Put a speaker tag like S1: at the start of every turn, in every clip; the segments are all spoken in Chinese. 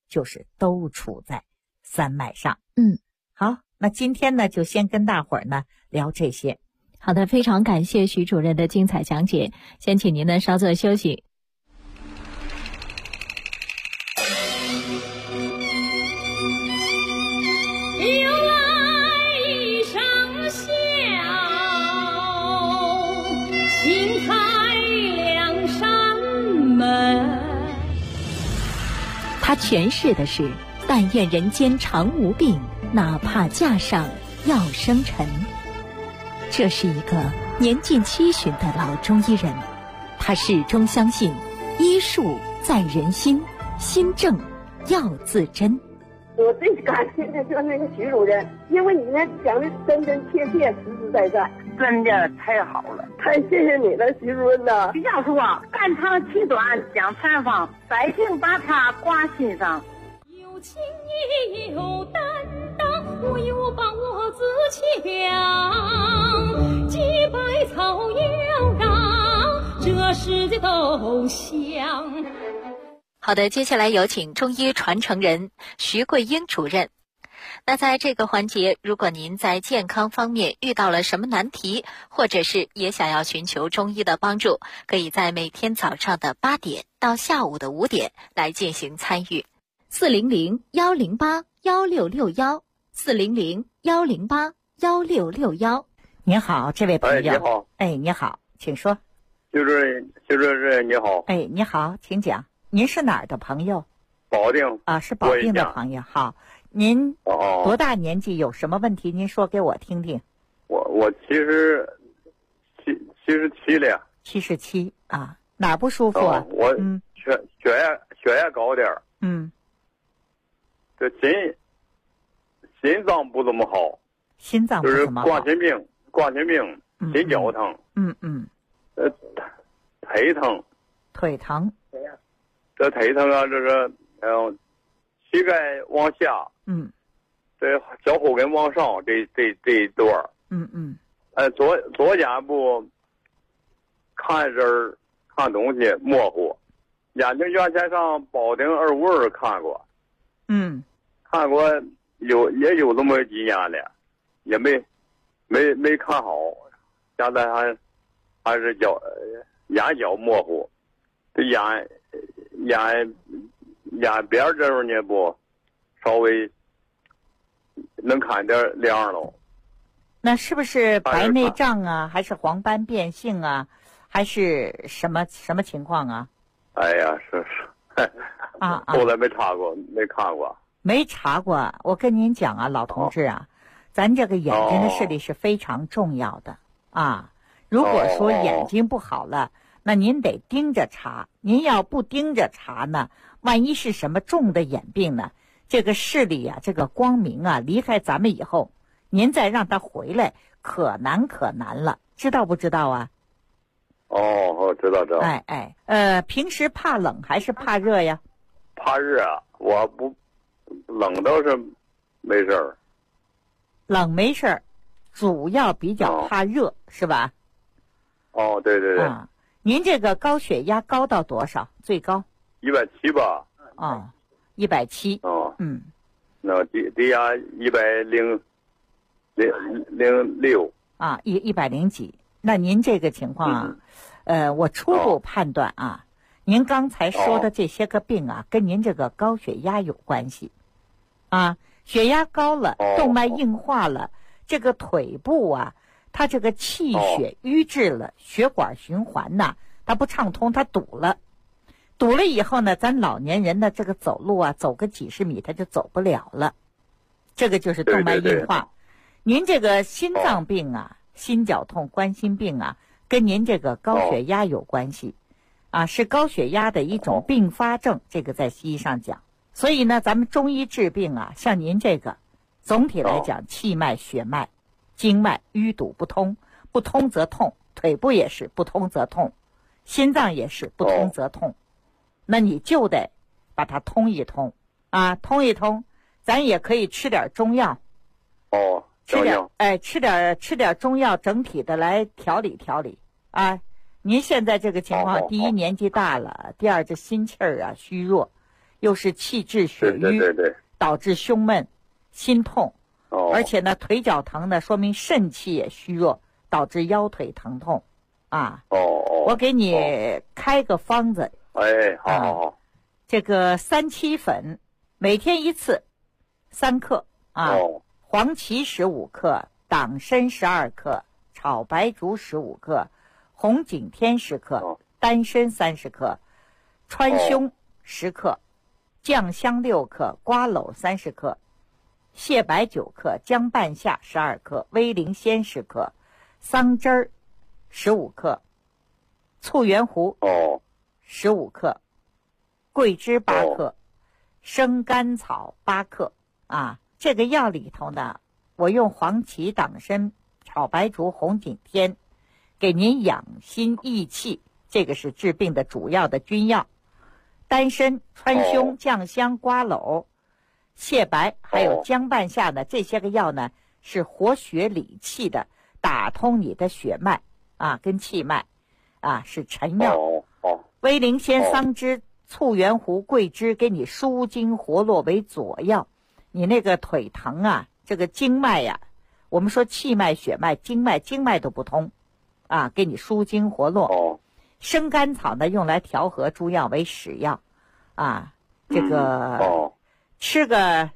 S1: 就是都处在三脉上。
S2: 好，
S1: 那今天呢就先跟大伙儿呢聊这些。
S2: 好的，非常感谢徐主任的精彩讲解，先请您呢稍作休息。他诠释的是但愿人间常无病，哪怕架上要生尘。这是一个年近70的老中医人，他始终相信医术在人心，心正要自珍。
S3: 我最感谢的就是那个徐主任，因为你那讲的真真切切，实实在在，
S4: 真的太好了，
S3: 太谢谢你了，徐主任呐！
S4: 徐教授啊，肝肠气短讲禅方，百姓把它挂心上。
S5: 有情也有担当，我有把握自强，几百草摇荡，这世界都香。
S2: 好的，接下来有请中医传承人徐桂英主任。那在这个环节，如果您在健康方面遇到了什么难题，或者是也想要寻求中医的帮助，可以在每天早上的8点到下午的5点来进行参与。400-108-1661，400-108-1661。
S1: 您好，这位朋友。
S6: 你好。
S1: 你好，请说。
S6: 徐主任你好。
S1: 你好，请讲。您是哪儿的朋友？
S6: 保定
S1: 啊，是保定的朋友。好，您多大年纪？有什么问题？您说给我听听。
S6: 我77了。
S1: 77啊，哪儿不舒服啊？
S6: 我血压高点儿。这心脏不怎么好。
S1: 心脏不怎么好。
S6: 就是冠心病，心绞疼。
S1: 腿疼。
S6: 这腿疼啊，这是膝盖往下，这脚后跟往上，这一段儿，左眼部看人看东西模糊，眼睛原先上保定252看过，看过也有这么几年了，也没看好，现在还是眼角模糊，这眼边这时候呢不稍微能看点亮了。
S1: 那是不是白内障啊，还是黄斑变性啊，还是什么情况啊？
S6: 哎呀，是后来没查过，没看过。
S1: 没查过。我跟您讲啊，老同志啊，咱这个眼睛的视力是非常重要的啊。如果说眼睛不好了，那您得盯着查。您要不盯着查呢，万一是什么重的眼病呢，这个视力啊，这个光明啊，离开咱们以后，您再让它回来可难了，知道不知道啊？
S6: 知道。
S1: 平时怕冷还是怕热呀？
S6: 怕热，我不冷倒是没事儿。
S1: 冷没事儿，主要比较怕热，是吧？
S6: 对。
S1: 您这个高血压高到多少？最高
S6: 170吧。
S1: 170。
S6: 那低压106。
S1: 100几。那您这个情况我初步判断啊，您刚才说的这些个病啊，跟您这个高血压有关系啊。血压高了，动脉硬化了，这个腿部啊，它这个气血瘀滞了，血管循环呐，它不畅通，它堵了以后呢，咱老年人的这个走路啊，走个几十米他就走不了了，这个就是动脉硬化。您这个心脏病啊，心绞痛、冠心病啊，跟您这个高血压有关系啊，是高血压的一种并发症，这个在西医上讲。所以呢，咱们中医治病啊，像您这个总体来讲，气脉、血脉、经脉淤堵不通，不通则痛，腿部也是不通则痛，心脏也是不通则痛，那你就得把它通一通啊，通一通，咱也可以吃点中药。吃点中药，整体的来调理啊。您现在这个情况，第一年纪大了，第二这心气儿啊虚弱， 又是气滞血瘀，
S6: 对，
S1: 导致胸闷、心痛，而且呢腿脚疼呢，说明肾气也虚弱，导致腰腿疼痛，啊。我给你开个方子。
S6: 好。
S1: 这个3七粉，每天1次，3克啊。黄芪15克，党参12克，炒白术15克，红景天10克，丹参30克，川芎10克，酱香6克，瓜蒌30克，蟹白9克，姜半夏12克，威灵仙10克，桑枝儿15克，醋圆糊15克，桂枝8克，生甘草8克啊。这个药里头呢，我用黄芪、党参、炒白术、红景天给您养心益气，这个是治病的主要的君药。丹参、川芎、酱香、瓜蒌、蟹白还有姜半夏呢，这些个药呢是活血理气的，打通你的血脉啊跟气脉啊，是臣药。威灵仙、桑枝、醋圆糊、桂枝给你舒筋活络为佐药。你那个腿疼啊，这个经脉呀，我们说气脉、血脉、经脉都不通啊，给你舒筋活络。生甘草呢，用来调和诸药为使药啊。这个吃个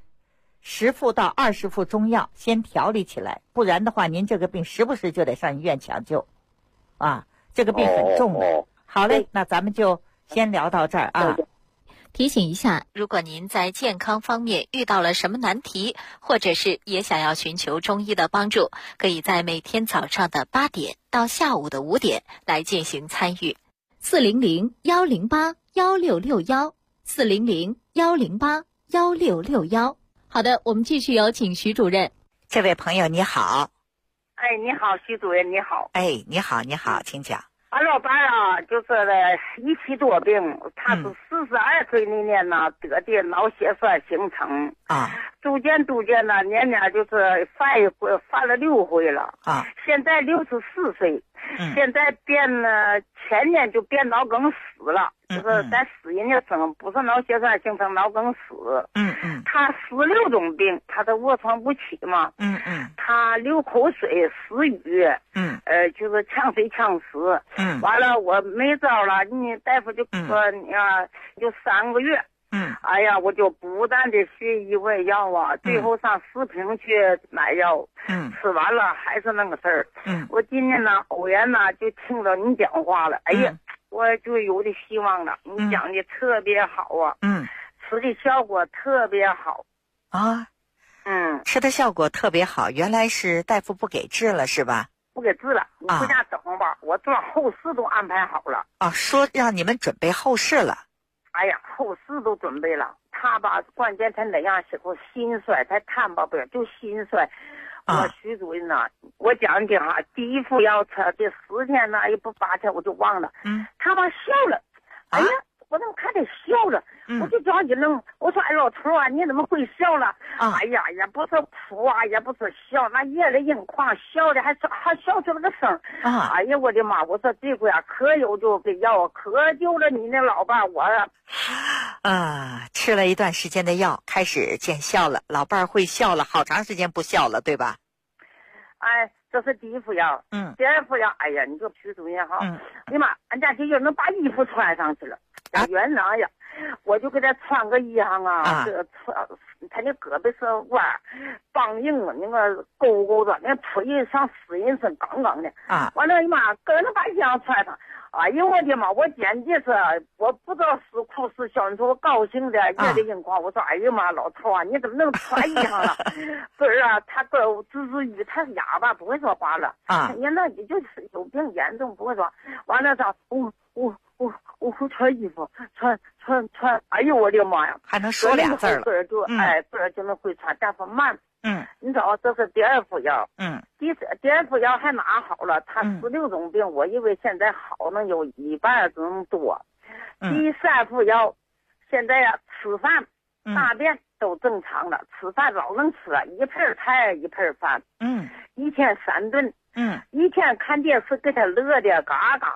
S1: 10副到20副中药，先调理起来，不然的话，您这个病时不时就得上医院抢救啊。这个病很重的。好嘞，那咱们就先聊到这儿啊。
S2: 提醒一下，如果您在健康方面遇到了什么难题，或者是也想要寻求中医的帮助，可以在每天早上的8点到下午的5点来进行参与。400-108-1661，400-108-1661。好的，我们继续有请徐主任。
S1: 这位朋友你好。
S4: 你好，徐主任你好。
S1: 你好，请讲。
S4: 俺老伴啊，就是一期多病，他是42岁那年呢得的脑血栓形成啊，逐渐呢，年就是犯了6回了啊，现在64岁，现在前年就变脑梗死了，就是在死人家生，不是脑血栓形成脑梗死。他16种病，他都卧床不起嘛。他流口水、死语。就是呛水呛死。完了我没招了，你大夫就说你啊，就3个月。哎呀，我就不断的学医问药啊，最后上食品去买药。吃完了还是那个事儿。我今天呢偶然呢就听到你讲话了，哎呀，我就有点希望了。你讲的特别好啊。吃的效果特别好
S1: 啊。吃的效果特别好，原来是大夫不给治了是吧？
S4: 不给治了，你回家等吧。我这后事都安排好了。说
S1: 让你们准备后事了。
S4: 哎呀，后事都准备了。他吧，关键他那样时候心衰，他看吧不了，就心衰。我徐主任呐，我讲的哈，第一副药吃这10天呢，也不8天我就忘了。他吧笑了，哎呀。我怎么看他笑了？我就叫一愣，我说：“哎，老头啊，你怎么会笑了？”哎呀，也不是哭啊，也不是笑，那眼泪盈眶，笑的还笑出了个声。哎呀，我的妈！我说这回啊，可有就给药，可救了你那老伴我。
S1: 吃了一段时间的药，开始见效了，老伴会笑了，好长时间不笑了，对吧？
S4: 这是第一副药。第二副药，哎呀，你说徐主任哈，哎呀妈，俺家就能把衣服穿上去了。原来呀，我就给他穿个衣裳啊，他那胳膊是弯，梆硬那个勾勾的，那腿像死人似杠杠的。完了，哎呀妈，个人把衣裳穿上。哎呀，我的妈！我简直是，我不知道是哭是笑。你说我高兴的热泪盈眶。我说，哎呀妈，老头啊，你怎么能穿衣裳了？个儿啊，他个儿支语，他是哑巴，不会说话了。人那也就是有病严重，不会说。完了他，我穿衣服，穿。哎呦，我的妈呀！
S1: 还能说俩字了。
S4: 个儿就能会穿，但是慢。你知道这是第二副药。第二副药还拿好了，他16种病，我以为现在好能有1半这么多。第3副药，现在呀吃饭、大便都正常了，吃饭老能吃了，一盆菜一盆饭。一天3顿。一天看电视给他乐的嘎嘎的。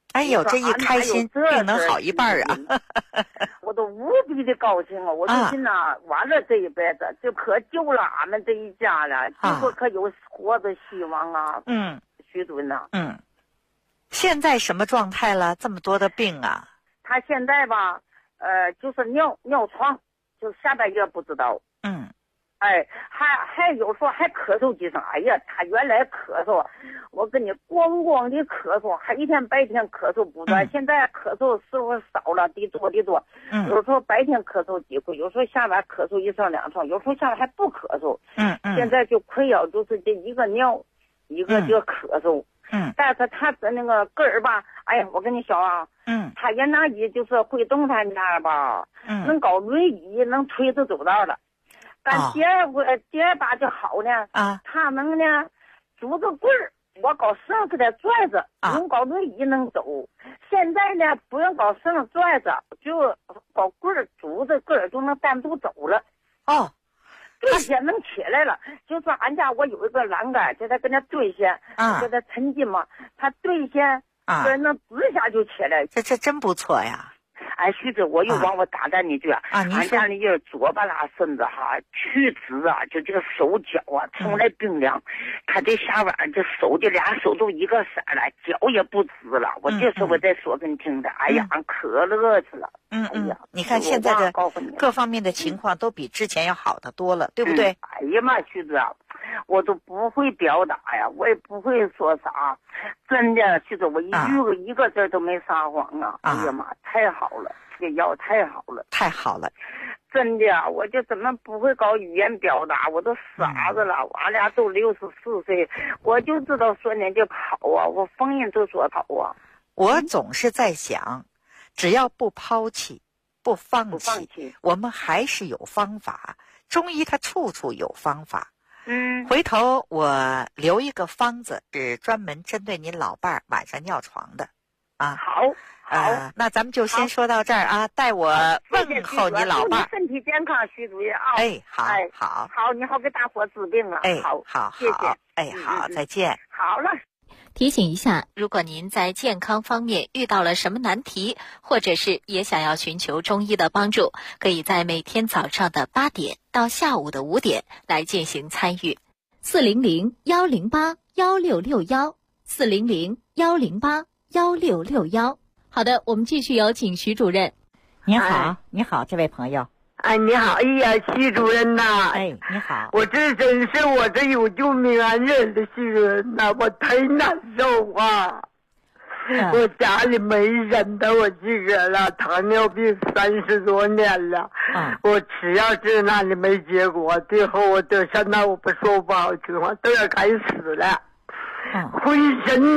S1: 哎呦，这一开心，病能好一半啊！
S4: 我都无比的高兴啊！我就心呐，完了这一辈子就可救了俺们这一家了，结果可有活的希望啊！徐主任呐，
S1: 现在什么状态了？这么多的病啊！
S4: 他现在吧，就是尿床，就下半夜不知道。哎，还有时候还咳嗽几声。哎呀，他原来咳嗽，我跟你咣的咳嗽，黑天白天咳嗽不断。现在咳嗽时候少了，的多。有时候白天咳嗽几回，有时候下晚咳嗽1声2声，有时候下晚还不咳嗽。现在就困扰就是这一个尿，一个就咳嗽。但是他的那个个儿吧，哎呀，我跟你说啊，他原来也就是会动弹那样吧，能搞轮椅，能推着走道了。但第二把就好呢，他能呢拄着棍儿，我搞绳子的拽着，用搞轮椅能走。现在呢不用搞绳子拽着，就搞棍儿拄着棍儿就能单独走了。对线能起来了，就说俺家我有一个栏杆，就在跟那对线，就在沉浸嘛，他对线，能直下就起来。
S1: 这真不错呀。
S4: 哎，徐子，我又往我打断你一句俺家里人左半拉身子哈，曲直啊，就这个手脚啊，从来冰凉。他这下晚这手这俩手都一个色了，脚也不直了。我这时候我再说给你听的，哎呀，可乐死了。哎呀，
S1: 你看现在的各方面的情况都比之前要好得多了，对不对？
S4: 哎呀妈，徐子啊，我都不会表达呀，我也不会说啥，真的，徐子，我一个字都没撒谎啊！哎呀妈，太好了，这药太好了，
S1: 太好了，
S4: 真的，我就怎么不会搞语言表达，我都傻子了。俺俩都64岁，我就知道说人家跑啊，我逢人就说跑啊。
S1: 我总是在想，只要不抛弃，不放弃，我们还是有方法。中医它处处有方法。回头我留一个方子，是专门针对您老伴儿晚上尿床的，
S4: 好，
S1: 那咱们就先说到这儿啊。带我问候你老伴儿，
S4: 身体健康，徐主任啊。好，你好，给大伙治病啊。
S1: 好，
S4: 谢谢。
S1: 好，再见。
S4: 好了。
S2: 提醒一下，如果您在健康方面遇到了什么难题，或者是也想要寻求中医的帮助，可以在每天早上的8点到下午的5点来进行参与。400-108-1661，400-108-1661。好的，我们继续有请徐主任。
S1: 你好，这位朋友。
S7: 你好，哎呀，徐主任呐！
S1: 你好，
S7: 我这真是我这有救命恩人的徐主任呐，我忒难受啊！我家里没人的，我自个儿了，糖尿病30多年了，我吃药治那里没结果，最后我得现在我不说不好听话，都要该死了，浑身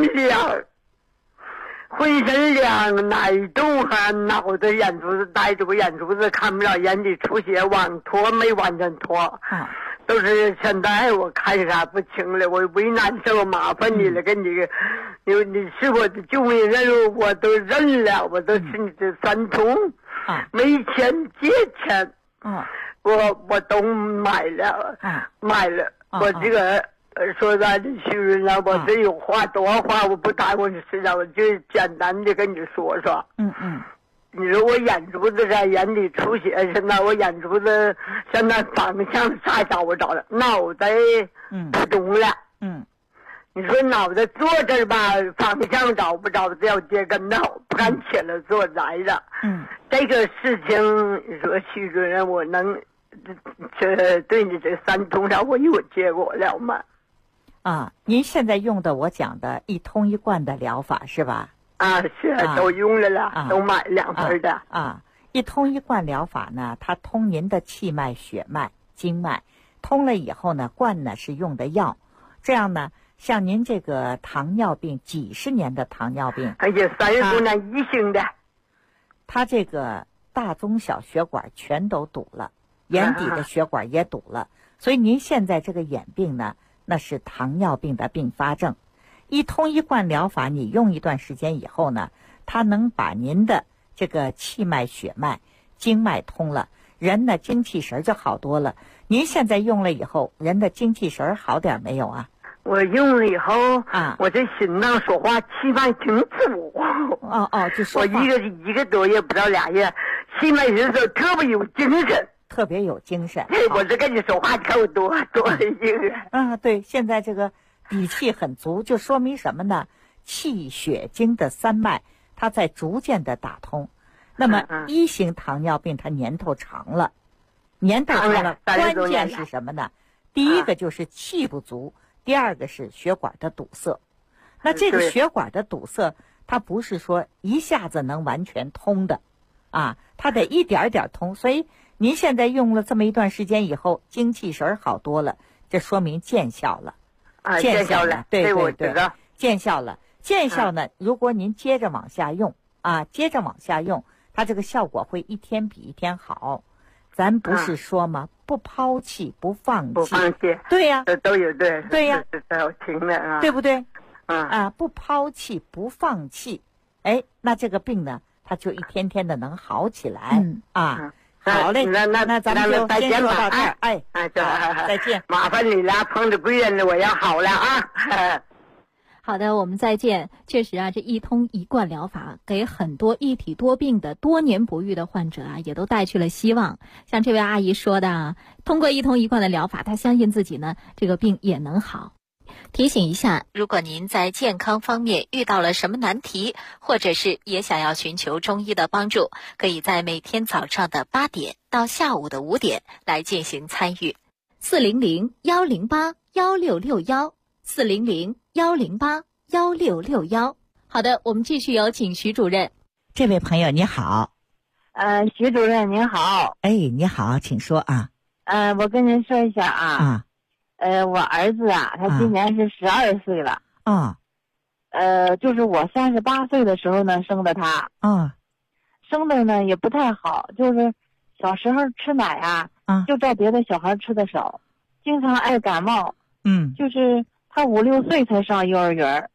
S7: 凉，奶冻汗，脑袋眼珠子呆住，眼珠子看不了，眼底出血，往脱没完全脱，都是现在我看啥不清了，我为难受，麻烦你了，跟你是我的救命任务，我都认了，我都是你的三通，没钱借钱，我都买了，我这个。说咱的徐主任，我这有话多话我不耽误你时间，我就简单的跟你说说。你说我眼珠子在眼底出血，现在我眼珠子现在方向啥找不着了，脑袋不动了。你说脑袋坐这儿吧，方向找不着，这要接跟头，不敢起来坐来了。这个事情，你说徐主任，我能这对你这三通上我有结果了吗？
S1: 您现在用的我讲的一通一贯的疗法是吧？
S7: 是都用了，都买2份的。
S1: 一通一贯疗法呢，它通您的气脉、血脉、经脉，通了以后呢，贯呢是用的药，这样呢，像您这个糖尿病几十年的糖尿病，
S7: 而且30多年一型的，
S1: 它这个大中小血管全都堵了，眼底的血管也堵了，所以您现在这个眼病呢，那是糖尿病的并发症。一通一贯疗法你用一段时间以后呢，它能把您的这个气脉、血脉、经脉通了，人的精气神就好多了。您现在用了以后，人的精气神好点没有啊？
S7: 我用了以后啊，我这心脏说话气脉挺足。
S1: 就说
S7: 话。我一个多月不到2月，气脉人说特别有精神，
S1: 特别有精神。
S7: 我这跟你说话，你看我多有精神。
S1: 对，现在这个底气很足，就说明什么呢？气血经的3脉，它在逐渐的打通。那么1型糖尿病它年头长了，关键是什么呢？第一个就是气不足，第二个是血管的堵塞。那这个血管的堵塞，它不是说一下子能完全通的，它得一点点通。所以您现在用了这么一段时间以后，精气神好多了，这说明见效了。
S7: 见效了，
S1: 对，
S7: 见效了。
S1: 见效呢，如果您接着往下用，它这个效果会一天比一天好。咱不是说吗？不抛弃，不放弃。
S7: 不放弃。
S1: 对呀。
S7: 都有对。
S1: 对呀。
S7: 我听了啊。
S1: 对不对？不抛弃，不放弃，那这个病呢，它就一天天的能好起来。好嘞，那咱们就先说到这儿。再见。
S7: 麻烦你了，碰着贵人了，我要好了啊。
S2: 好的，我们再见。确实啊，这一通一贯疗法给很多一体多病的多年不愈的患者也都带去了希望。像这位阿姨说的通过一通一贯的疗法，她相信自己呢，这个病也能好。提醒一下，如果您在健康方面遇到了什么难题，或者是也想要寻求中医的帮助，可以在每天早上的8点到下午的5点来进行参与。400-108-1661，400-108-1661。好的，我们继续有请徐主任。
S1: 这位朋友你好。
S8: 徐主任您好。
S1: 你好，请说啊。
S8: 我跟您说一下啊。我儿子他今年是12岁了。就是我38岁的时候呢生的他。生的呢也不太好，就是小时候吃奶就照别的小孩吃的少，经常爱感冒。就是他5、6岁才上幼儿园。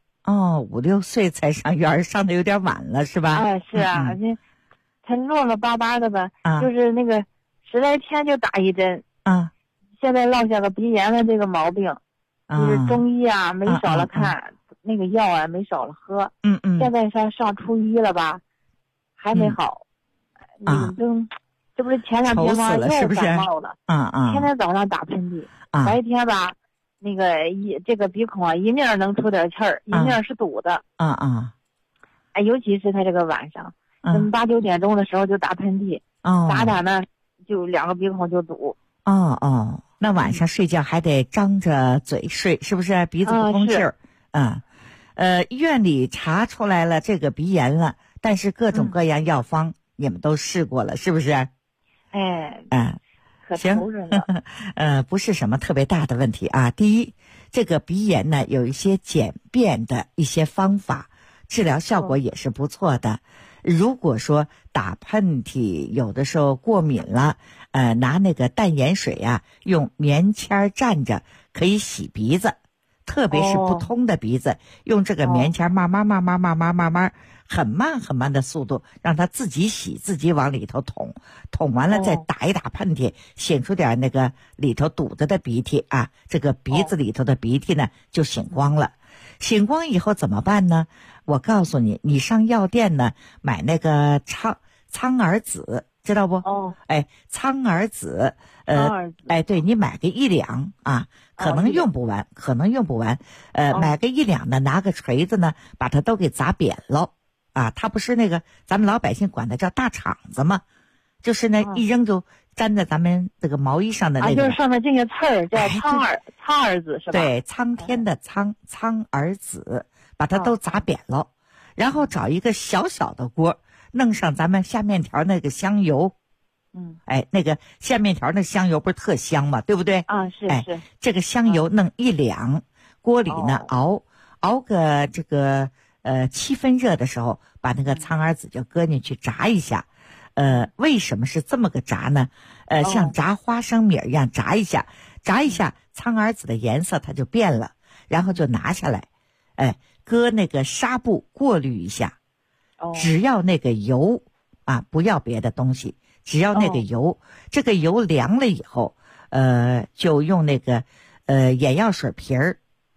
S1: 5、6岁才上幼儿，上的有点晚了是吧？
S8: 是啊，他落了巴巴的吧，就是那个10来天就打一针。现在落下个鼻炎的这个毛病，就是中医没少了看，那个药没少了喝。现在上初1了吧，还没好。这不是前2天吗？又感冒了。天天早上打喷嚏，白天吧，那个这个鼻孔一面能出点气儿，一面是堵的。尤其是他这个晚上8、9点钟的时候就打喷嚏，打呢就2个鼻孔就堵。
S1: 那晚上睡觉还得张着嘴睡，是不是？鼻子不通气儿。医院里查出来了这个鼻炎了，但是各种各样药方你们都试过了，是不是？
S8: 可头人了。
S1: 不是什么特别大的问题啊。第一，这个鼻炎呢有一些简便的一些方法，治疗效果也是不错的。如果说打喷嚏有的时候过敏了，拿那个淡盐水用棉签蘸着可以洗鼻子，特别是不通的鼻子，用这个棉签慢慢很慢的速度让它自己洗，自己往里头捅完了再打一打喷嚏，擤出点那个里头堵着的鼻涕这个鼻子里头的鼻涕呢就擤光了。擤光以后怎么办呢？我告诉你，你上药店呢买那个苍耳子，知道不？苍耳子，对，你买个1两可能用不完，买个1两的，拿个锤子呢把它都给砸扁了它不是那个咱们老百姓管它叫大肠子吗？就是那一扔就粘在咱们这个毛衣上的那个，
S8: 就是上面这些刺儿叫苍耳子是吧？
S1: 对，苍天的苍耳子，把它都砸扁了，然后找一个小小的锅，弄上咱们下面条那个香油。那个下面条那香油不是特香吗？对不对？
S8: 是。
S1: 这个香油弄1两，锅里呢熬个这个7分热的时候，把那个苍耳子就搁进去炸一下。为什么是这么个炸呢？像炸花生米一样炸一下，苍耳子的颜色它就变了，然后就拿下来，搁那个纱布过滤一下，只要那个油不要别的东西，只要那个油，这个油凉了以后，就用那个眼药水瓶儿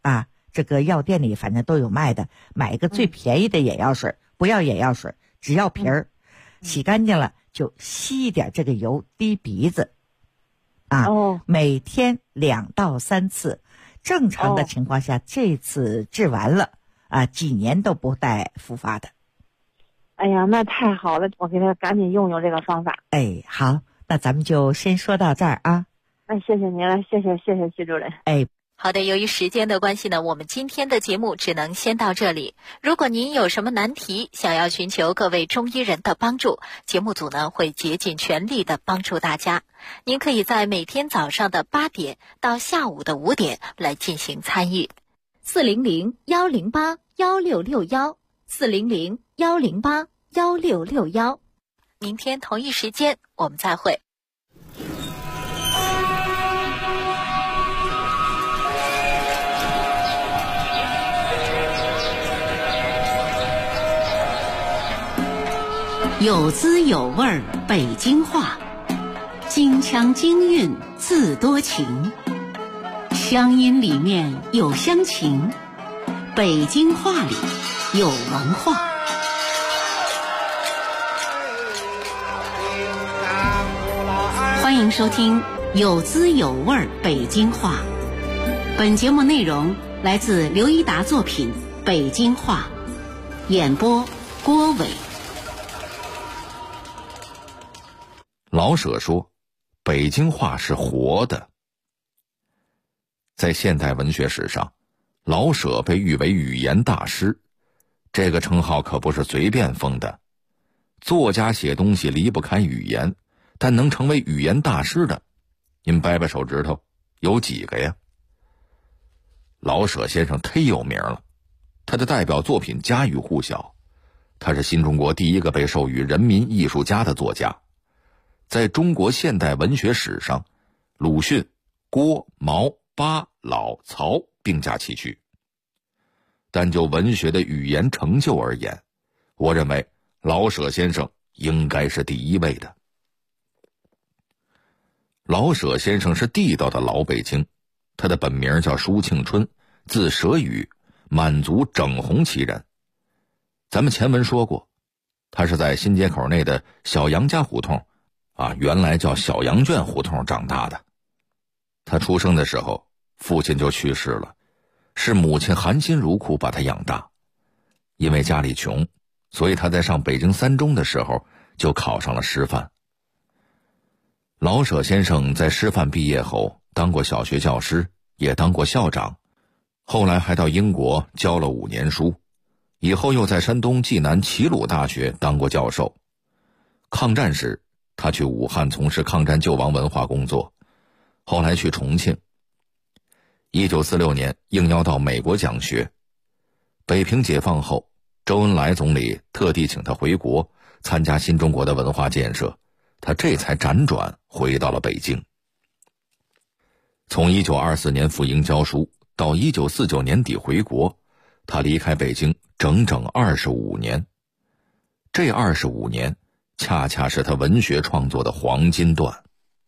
S1: 啊，这个药店里反正都有卖的，买一个最便宜的眼药水，不要眼药水，只要瓶儿，洗干净了就吸一点这个油滴鼻子，啊，每天2到3次，正常的情况下，这次治完了啊，几年都不带复发的。
S8: 哎呀，那太好了，我给他赶紧用这个方法。
S1: 哎，好，那咱们就先说到这儿啊。
S8: 哎，谢谢您了，谢谢徐主任。
S1: 哎，
S2: 好的，由于时间的关系呢，我们今天的节目只能先到这里。如果您有什么难题，想要寻求各位中医人的帮助，节目组呢会竭尽全力的帮助大家。您可以在每天早上的8点到下午的5点来进行参与。400-108-1661，400-108-1661。明天同一时间我们再会。
S9: 有滋有味北京话，京腔京韵自多情，乡音里面有乡情，北京话里有文化。欢迎收听有滋有味北京话。本节目内容来自刘一达作品《北京话》，演播郭伟。
S10: 老舍说，北京话是活的。在现代文学史上，老舍被誉为语言大师，这个称号可不是随便封的。作家写东西离不开语言，但能成为语言大师的，您掰掰手指头，有几个呀？老舍先生忒有名了，他的代表作品家喻户晓，他是新中国第一个被授予人民艺术家的作家。在中国现代文学史上，鲁迅、郭、毛、巴、老、曹并驾齐驱。但就文学的语言成就而言，我认为老舍先生应该是第一位的。老舍先生是地道的老北京，他的本名叫舒庆春，字舍宇，满族整红旗人。咱们前文说过，他是在新街口内的小杨家胡同原来叫小羊圈胡同长大的。他出生的时候，父亲就去世了，是母亲含辛茹苦把他养大。因为家里穷，所以他在上北京3中的时候就考上了师范。老舍先生在师范毕业后当过小学教师，也当过校长，后来还到英国教了5年书，以后又在山东济南齐鲁大学当过教授。抗战时他去武汉从事抗战救亡文化工作，后来去重庆。1946年应邀到美国讲学。北平解放后，周恩来总理特地请他回国参加新中国的文化建设，他这才辗转回到了北京。从1924年赴英教书到1949年底回国，他离开北京整整25年。这25年恰恰是他文学创作的黄金段。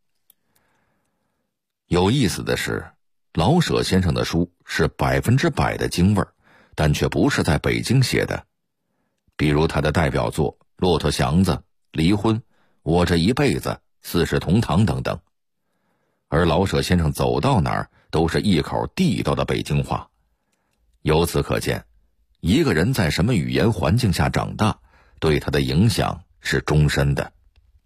S10: 有意思的是，老舍先生的书是100%的京味儿，但却不是在北京写的。比如他的代表作《骆驼祥子》《离婚》《我这一辈子》《四世同堂》等等。而老舍先生走到哪儿都是一口地道的北京话。由此可见，一个人在什么语言环境下长大，对他的影响是终身的。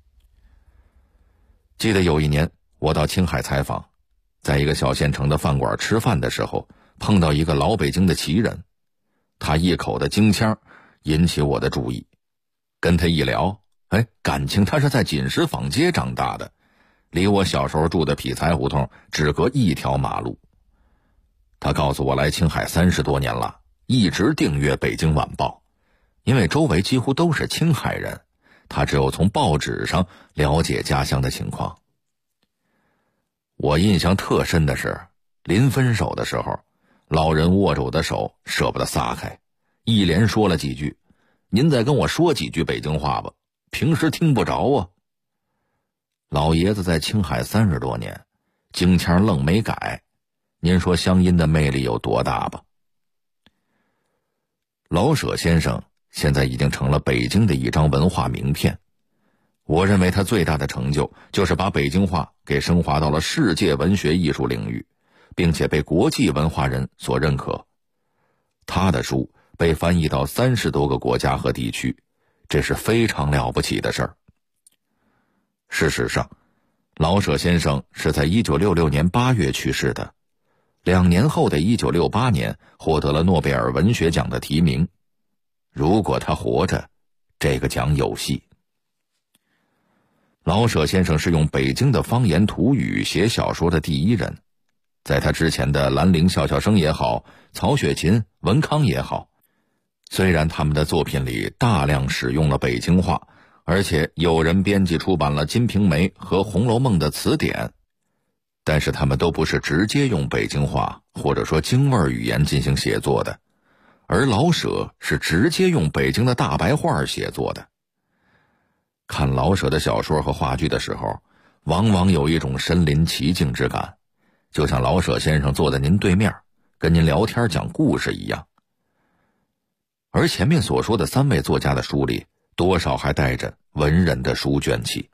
S10: 记得有一年我到青海采访，在一个小县城的饭馆吃饭的时候，碰到一个老北京的旗人，他一口的京腔引起我的注意。跟他一聊，感情他是在锦石坊街长大的，离我小时候住的匹才胡同只隔1条马路。他告诉我来青海30多年了，一直订阅《北京晚报》，因为周围几乎都是青海人，他只有从报纸上了解家乡的情况。我印象特深的是，临分手的时候，老人握着我的手舍不得撒开，一连说了几句：“您再跟我说几句北京话吧，平时听不着啊。”老爷子在青海30多年，京腔愣没改， 您说乡音的魅力有多大吧？老舍先生现在已经成了北京的一张文化名片。我认为他最大的成就就是把北京话给升华到了世界文学艺术领域，并且被国际文化人所认可。他的书被翻译到30多个国家和地区，这是非常了不起的事儿。事实上，老舍先生是在1966年8月去世的，2年后的1968年获得了诺贝尔文学奖的提名。如果他活着，这个奖有戏。老舍先生是用北京的方言土语写小说的第一人，在他之前的兰陵笑笑生也好，曹雪芹、文康也好，虽然他们的作品里大量使用了北京话，而且有人编辑出版了《金瓶梅》和《红楼梦》的词典，但是他们都不是直接用北京话或者说京味语言进行写作的，而老舍是直接用北京的大白话写作的。看老舍的小说和话剧的时候，往往有一种身临其境之感，就像老舍先生坐在您对面，跟您聊天讲故事一样。而前面所说的3位作家的书里，多少还带着文人的书卷气。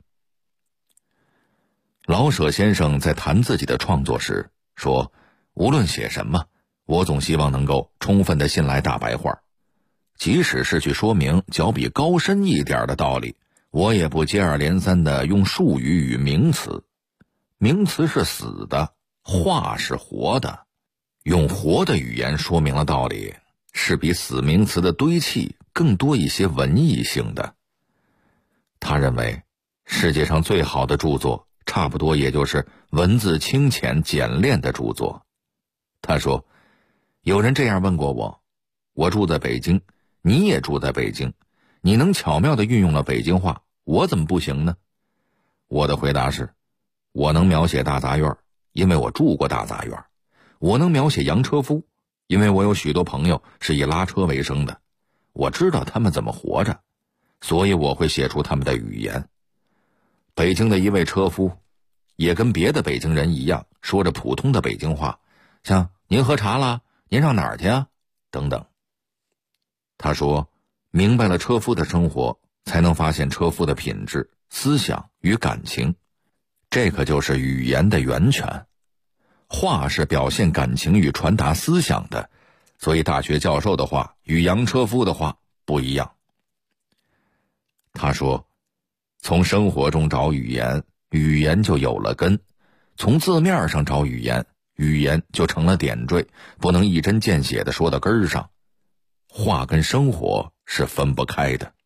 S10: 老舍先生在谈自己的创作时说，无论写什么，我总希望能够充分地信赖大白话，即使是去说明较比高深一点的道理，我也不接二连三地用术语与名词。名词是死的，话是活的，用活的语言说明了道理，是比死名词的堆砌更多一些文艺性的。他认为世界上最好的著作差不多也就是文字清浅简练的著作。他说，有人这样问过我，我住在北京，你也住在北京，你能巧妙地运用了北京话，我怎么不行呢？我的回答是，我能描写大杂院，因为我住过大杂院；我能描写洋车夫，因为我有许多朋友是以拉车为生的，我知道他们怎么活着，所以我会写出他们的语言。北京的一位车夫也跟别的北京人一样，说着普通的北京话，像您喝茶啦，您上哪儿去啊，等等。他说，明白了车夫的生活，才能发现车夫的品质、思想与感情，这可就是语言的源泉。话是表现感情与传达思想的，所以大学教授的话与洋车夫的话不一样。他说，从生活中找语言，语言就有了根；从字面上找语言，语言就成了点缀，不能一针见血地说到根儿上。话跟生活是分不开的。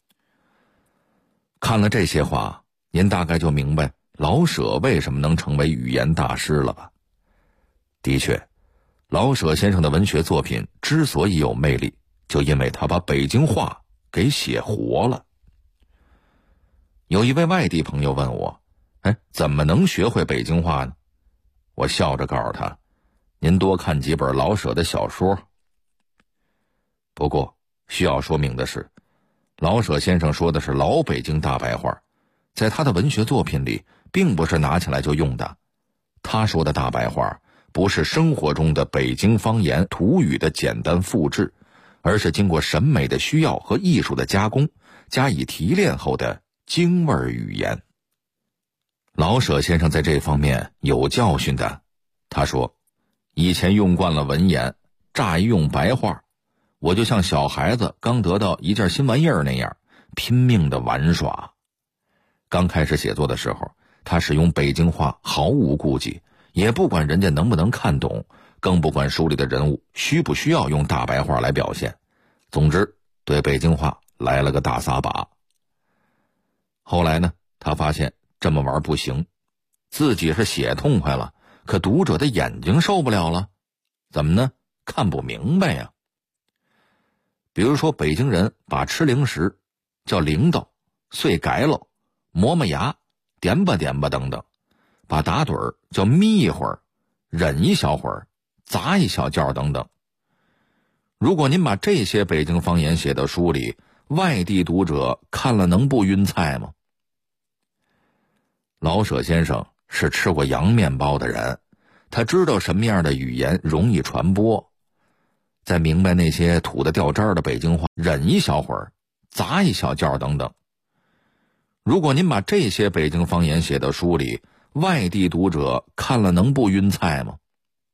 S10: 看了这些话，您大概就明白老舍为什么能成为语言大师了吧？的确，老舍先生的文学作品之所以有魅力，就因为他把北京话给写活了。有一位外地朋友问我，怎么能学会北京话呢？我笑着告诉他，您多看几本老舍的小说。不过需要说明的是，老舍先生说的是老北京大白话，在他的文学作品里并不是拿起来就用的。他说的大白话不是生活中的北京方言土语的简单复制，而是经过审美的需要和艺术的加工，加以提炼后的京味语言。老舍先生在这方面有教训的。他说，以前用惯了文言，乍一用白话，我就像小孩子刚得到一件新玩意儿那样，拼命的玩耍。刚开始写作的时候，他使用北京话毫无顾忌，也不管人家能不能看懂，更不管书里的人物需不需要用大白话来表现。总之，对北京话来了个大撒把。后来呢，他发现这么玩不行，自己是写痛快了，可读者的眼睛受不了了。怎么呢？看不明白呀。比如说，北京人把吃零食叫铃铛、碎改喽、磨磨牙、点吧点吧等等，把打盹儿叫眯一会儿、忍一小会儿、砸一小觉等等。如果您把这些北京方言写到书里，外地读者看了能不晕菜吗？老舍先生是吃过洋面包的人， 他知道什么样的语言容易传播，再明白那些土的掉渣的北京话，忍一小会儿，砸一小觉等等。如果您把这些北京方言写到书里，外地读者看了能不晕菜吗？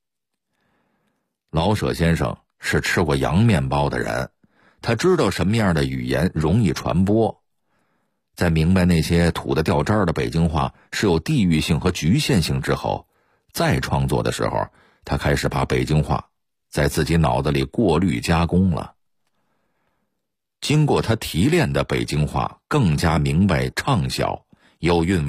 S10: 老舍先生是吃过洋面包的人，他知道什么样的语言容易传播，在明白那些土的掉渣的北京话是有地域性和局限性之后，再创作的时候，他开始把北京话在自己脑子里过滤加工了。经过他提炼的北京话更加明白畅销，有韵味。